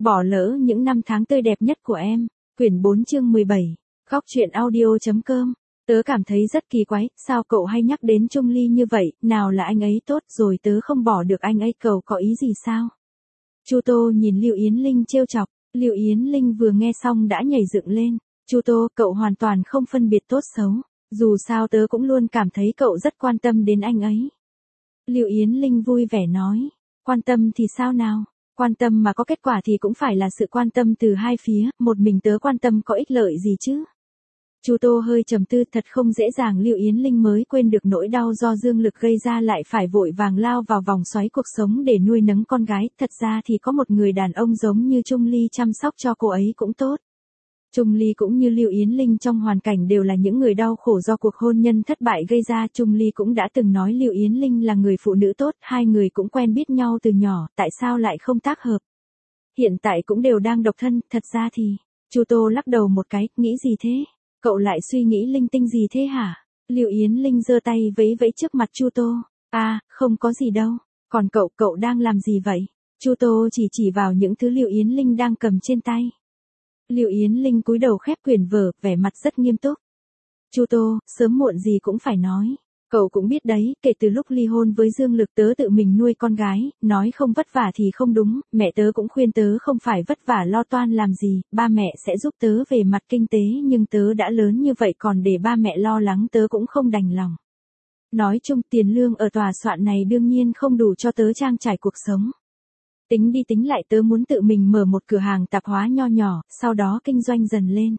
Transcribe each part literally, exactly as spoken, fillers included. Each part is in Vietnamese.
Bỏ lỡ những năm tháng tươi đẹp nhất của em. Quyển bốn chương mười bảy. Góc truyện audio.com. Tớ cảm thấy rất kỳ quái, sao cậu hay nhắc đến Trung Ly như vậy, nào là anh ấy tốt rồi tớ không bỏ được anh ấy, cậu có ý gì sao? Chu Tô nhìn Lưu Yến Linh trêu chọc, Lưu Yến Linh vừa nghe xong đã nhảy dựng lên. Chu Tô, cậu hoàn toàn không phân biệt tốt xấu, dù sao tớ cũng luôn cảm thấy cậu rất quan tâm đến anh ấy. Lưu Yến Linh vui vẻ nói, quan tâm thì sao nào? Quan tâm mà có kết quả thì cũng phải là sự quan tâm từ hai phía, một mình tớ quan tâm có ích lợi gì chứ? Chu Tô hơi trầm tư, thật không dễ dàng, Lưu Yến Linh mới quên được nỗi đau do dương lực gây ra lại phải vội vàng lao vào vòng xoáy cuộc sống để nuôi nấng con gái, thật ra thì có một người đàn ông giống như Trung Ly chăm sóc cho cô ấy cũng tốt. Trung Ly cũng như Lưu Yến Linh trong hoàn cảnh đều là những người đau khổ do cuộc hôn nhân thất bại gây ra. Trung Ly cũng đã từng nói Lưu Yến Linh là người phụ nữ tốt, hai người cũng quen biết nhau từ nhỏ, tại sao lại không tác hợp? Hiện tại cũng đều đang độc thân, thật ra thì, Chu Tô lắc đầu một cái, nghĩ gì thế? Cậu lại suy nghĩ linh tinh gì thế hả? Lưu Yến Linh giơ tay vẫy vẫy trước mặt Chu Tô, à, không có gì đâu, còn cậu, cậu đang làm gì vậy? Chu Tô chỉ chỉ vào những thứ Lưu Yến Linh đang cầm trên tay. Lưu Yến Linh cúi đầu khép quyển vở, vẻ mặt rất nghiêm túc. Chu Tô, sớm muộn gì cũng phải nói. Cậu cũng biết đấy, kể từ lúc ly hôn với Dương Lực tớ tự mình nuôi con gái, nói không vất vả thì không đúng, mẹ tớ cũng khuyên tớ không phải vất vả lo toan làm gì, ba mẹ sẽ giúp tớ về mặt kinh tế nhưng tớ đã lớn như vậy còn để ba mẹ lo lắng tớ cũng không đành lòng. Nói chung tiền lương ở tòa soạn này đương nhiên không đủ cho tớ trang trải cuộc sống. Tính đi tính lại tớ muốn tự mình mở một cửa hàng tạp hóa nho nhỏ, sau đó kinh doanh dần lên.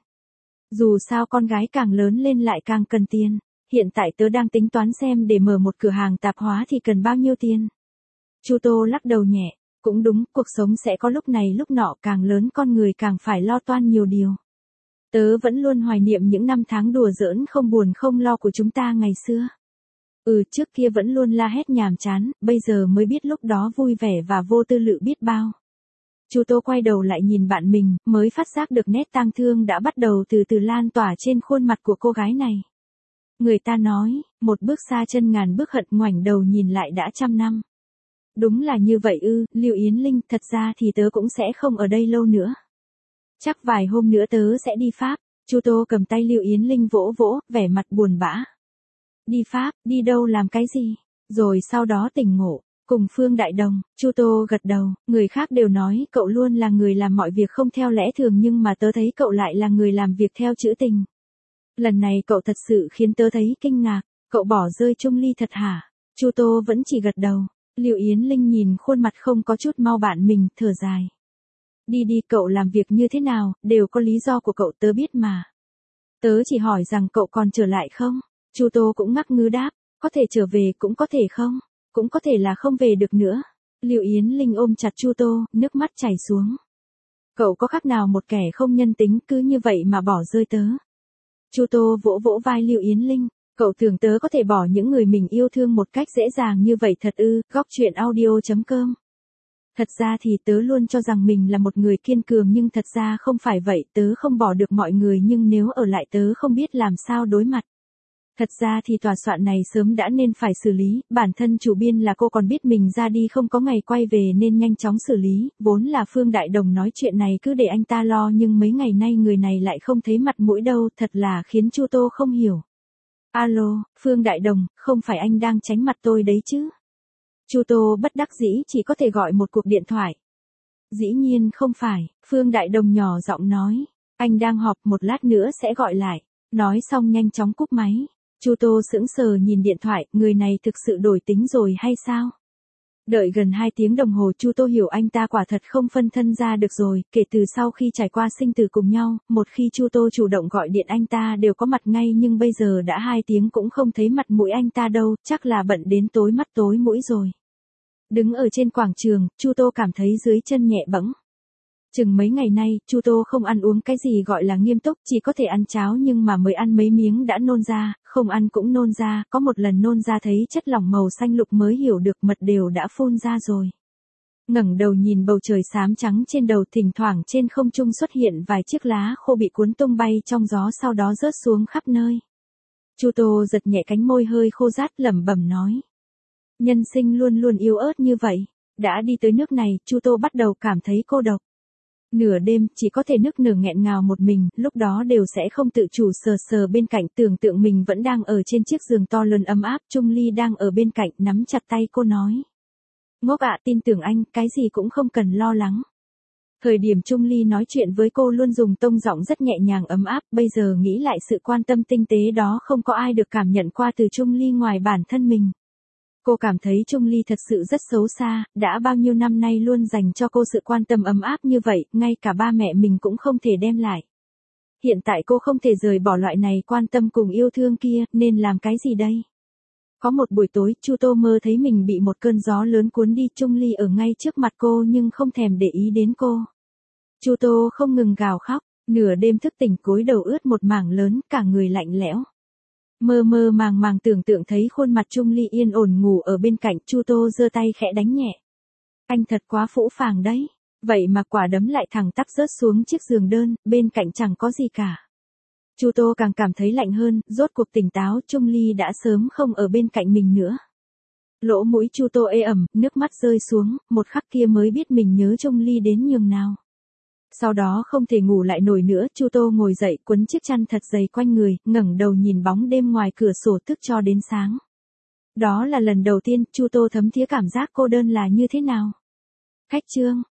Dù sao con gái càng lớn lên lại càng cần tiền. Hiện tại tớ đang tính toán xem để mở một cửa hàng tạp hóa thì cần bao nhiêu tiền. Chu Tô lắc đầu nhẹ, cũng đúng, cuộc sống sẽ có lúc này lúc nọ, càng lớn con người càng phải lo toan nhiều điều. Tớ vẫn luôn hoài niệm những năm tháng đùa giỡn không buồn không lo của chúng ta ngày xưa. Ừ, trước kia vẫn luôn la hét nhàm chán, bây giờ mới biết lúc đó vui vẻ và vô tư lự biết bao. Chu Tô quay đầu lại nhìn bạn mình, mới phát giác được nét tang thương đã bắt đầu từ từ lan tỏa trên khuôn mặt của cô gái này. Người ta nói, một bước xa chân ngàn bước hận, ngoảnh đầu nhìn lại đã trăm năm. Đúng là như vậy ư, Lưu Yến Linh, thật ra thì tớ cũng sẽ không ở đây lâu nữa. Chắc vài hôm nữa tớ sẽ đi Pháp. Chu Tô cầm tay Lưu Yến Linh vỗ vỗ, vẻ mặt buồn bã. Đi Pháp, đi đâu làm cái gì? Rồi sau đó tỉnh ngộ, cùng Phương Đại Đồng. Chu Tô gật đầu, người khác đều nói cậu luôn là người làm mọi việc không theo lẽ thường nhưng mà tớ thấy cậu lại là người làm việc theo chữ tình. Lần này cậu thật sự khiến tớ thấy kinh ngạc, cậu bỏ rơi Trung Ly thật hả? Chu Tô vẫn chỉ gật đầu. Lưu Yến Linh nhìn khuôn mặt không có chút mau bạn mình, thở dài. Đi đi, cậu làm việc như thế nào, đều có lý do của cậu, tớ biết mà. Tớ chỉ hỏi rằng cậu còn trở lại không? Chu Tô cũng ngắc ngứ đáp, có thể trở về cũng có thể không, cũng có thể là không về được nữa. Lưu Yến Linh ôm chặt Chu Tô, nước mắt chảy xuống. Cậu có khác nào một kẻ không nhân tính, cứ như vậy mà bỏ rơi tớ? Chu Tô vỗ vỗ vai Lưu Yến Linh, cậu tưởng tớ có thể bỏ những người mình yêu thương một cách dễ dàng như vậy thật ư? Góc truyện audio.com. Thật ra thì tớ luôn cho rằng mình là một người kiên cường nhưng thật ra không phải vậy, tớ không bỏ được mọi người nhưng nếu ở lại tớ không biết làm sao đối mặt. Thật ra thì tòa soạn này sớm đã nên phải xử lý, bản thân chủ biên là cô còn biết mình ra đi không có ngày quay về nên nhanh chóng xử lý, vốn là Phương Đại Đồng nói chuyện này cứ để anh ta lo nhưng mấy ngày nay người này lại không thấy mặt mũi đâu, thật là khiến Chu Tô không hiểu. Alo, Phương Đại Đồng, không phải anh đang tránh mặt tôi đấy chứ? Chu Tô bất đắc dĩ chỉ có thể gọi một cuộc điện thoại. Dĩ nhiên không phải, Phương Đại Đồng nhỏ giọng nói, anh đang họp, một lát nữa sẽ gọi lại. Nói xong nhanh chóng cúp máy. Chu Tô sững sờ nhìn điện thoại, người này thực sự đổi tính rồi hay sao? Đợi gần hai tiếng đồng hồ Chu Tô hiểu anh ta quả thật không phân thân ra được rồi, kể từ sau khi trải qua sinh tử cùng nhau, một khi Chu Tô chủ động gọi điện anh ta đều có mặt ngay nhưng bây giờ đã hai tiếng cũng không thấy mặt mũi anh ta đâu, chắc là bận đến tối mắt tối mũi rồi. Đứng ở trên quảng trường, Chu Tô cảm thấy dưới chân nhẹ bẫng. Chừng mấy ngày nay, Chu Tô không ăn uống cái gì gọi là nghiêm túc, chỉ có thể ăn cháo nhưng mà mới ăn mấy miếng đã nôn ra, không ăn cũng nôn ra, có một lần nôn ra thấy chất lỏng màu xanh lục mới hiểu được mật đều đã phun ra rồi. Ngẩng đầu nhìn bầu trời xám trắng trên đầu, thỉnh thoảng trên không trung xuất hiện vài chiếc lá khô bị cuốn tung bay trong gió sau đó rớt xuống khắp nơi. Chu Tô giật nhẹ cánh môi hơi khô rát lẩm bẩm nói. Nhân sinh luôn luôn yếu ớt như vậy, đã đi tới nước này, Chu Tô bắt đầu cảm thấy cô độc. Nửa đêm, chỉ có thể nức nở nghẹn ngào một mình, lúc đó đều sẽ không tự chủ sờ sờ bên cạnh, tưởng tượng mình vẫn đang ở trên chiếc giường to lớn ấm áp, Trung Ly đang ở bên cạnh, nắm chặt tay cô nói. Ngốc ạ, tin tưởng anh, cái gì cũng không cần lo lắng. Thời điểm Trung Ly nói chuyện với cô luôn dùng tông giọng rất nhẹ nhàng ấm áp, bây giờ nghĩ lại sự quan tâm tinh tế đó không có ai được cảm nhận qua từ Trung Ly ngoài bản thân mình. Cô cảm thấy Trung Ly thật sự rất xấu xa, đã bao nhiêu năm nay luôn dành cho cô sự quan tâm ấm áp như vậy, ngay cả ba mẹ mình cũng không thể đem lại. Hiện tại cô không thể rời bỏ loại này quan tâm cùng yêu thương kia, nên làm cái gì đây? Có một buổi tối, Chu Tô mơ thấy mình bị một cơn gió lớn cuốn đi, Trung Ly ở ngay trước mặt cô nhưng không thèm để ý đến cô. Chu Tô không ngừng gào khóc, nửa đêm thức tỉnh gối đầu ướt một mảng lớn, cả người lạnh lẽo. Mơ mơ màng màng tưởng tượng thấy khuôn mặt Trung Ly yên ổn ngủ ở bên cạnh, Chu Tô giơ tay khẽ đánh nhẹ. Anh thật quá phũ phàng đấy, vậy mà quả đấm lại thẳng tắp rớt xuống chiếc giường đơn, bên cạnh chẳng có gì cả. Chu Tô càng cảm thấy lạnh hơn, rốt cuộc tỉnh táo, Trung Ly đã sớm không ở bên cạnh mình nữa. Lỗ mũi Chu Tô ê ẩm, nước mắt rơi xuống, một khắc kia mới biết mình nhớ Trung Ly đến nhường nào. Sau đó không thể ngủ lại nổi nữa, Chu Tô ngồi dậy quấn chiếc chăn thật dày quanh người, ngẩng đầu nhìn bóng đêm ngoài cửa sổ thức cho đến sáng. Đó là lần đầu tiên Chu Tô thấm thía cảm giác cô đơn là như thế nào. Khách chương